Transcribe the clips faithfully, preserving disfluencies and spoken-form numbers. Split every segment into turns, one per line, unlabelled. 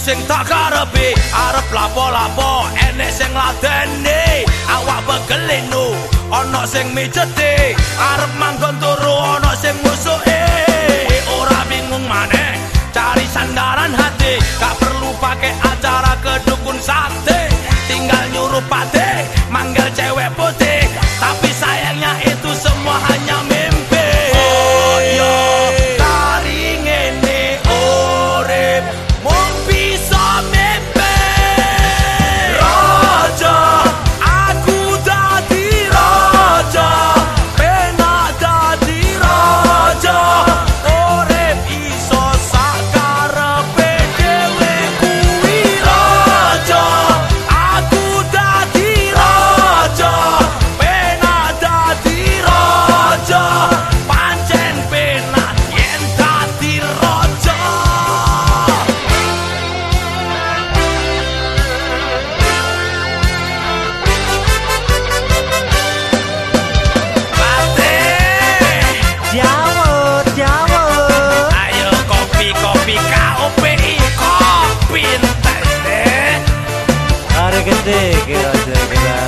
sing tak karepe arep lapo-lapo enek sing ladeni awak begelino ana sing mijete arep manggon turu ana sing musuhe ora bingung maneh cari sandaran hati gak perlu pakai acara ke dukun sate tinggal nyuruh pate manggil cewek putih tapi sayangnya itu semua hanya mimpi oh yo kari ngene urip mung bisa mimpi raja aku dadi raja penak dadi raja urip iso sakarepe dhewe kuwi raja aku dadi raja penak dadi raja pancen penak yen dadi raja
Jamur, jamur.
ayo kopi kopi K O P I kopi entek deh
Hari gede kira kira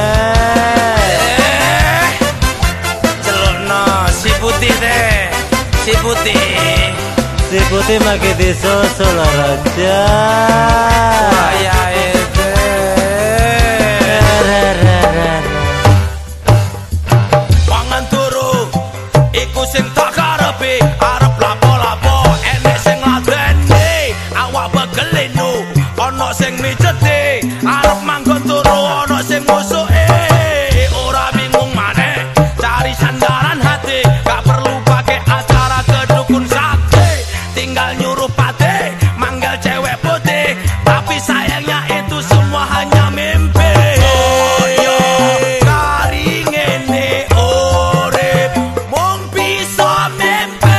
eh celokno si putih deh si putih
si putih makin disusul raja.
aya itu pangan turu iku sing tak karepe arep lapo-lapo enek sing ladeni awak begelino ana sing mijete arep manggon turu ana sing musuhe ora bingung maneh cari sandaran hati gak perlu pakai acara ke dukun sate tinggal nyuruh pate manggil cewek putih tapi sayangnya itu semua hanya mimpi oh yo kari ngene urip mung bisa mimpi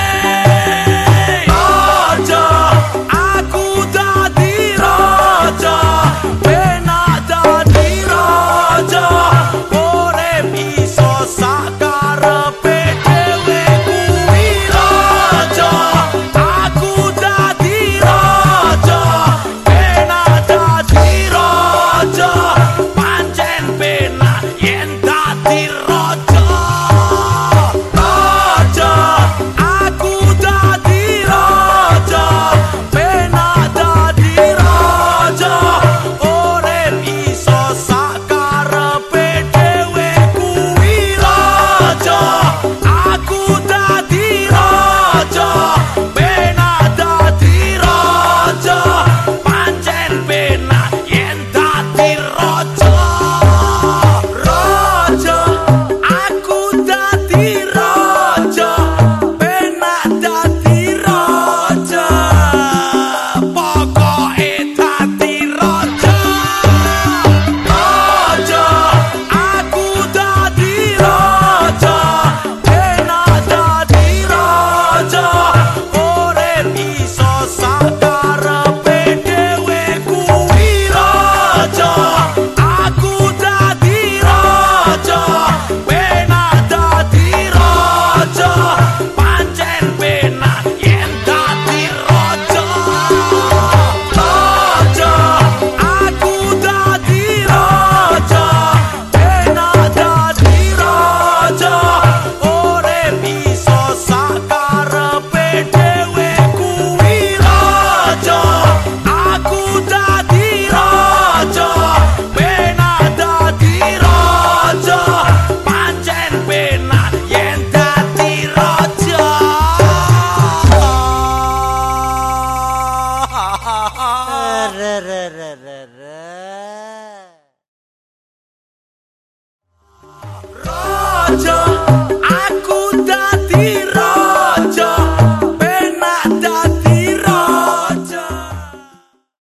raja aku dadi raja penak dadi raja urip iso sakarepe dhewe kuwi raja aku dadi raja penak dadi raja pancen penak yen dadi raja raja aku dadi raja penak dadi raja urip iso sakarepe dhewe kuwi raja aku dadi raja penak dadi raja pancen penak yen dadi raja raja aku dadi raja penak dadi raja pokoke dadi raja raja aku dadi raja penak dadi raja urip iso sakarepe dhewe kuwi raja aku dadi raja penak dadi raja pancen penak yen dadi raja raja aku dadi raja penak dadi raja urip iso sakarepe dhewe kuwi raja aku dadi raja penak dadi raja pancen penak yen dadi raja
Re re re re re.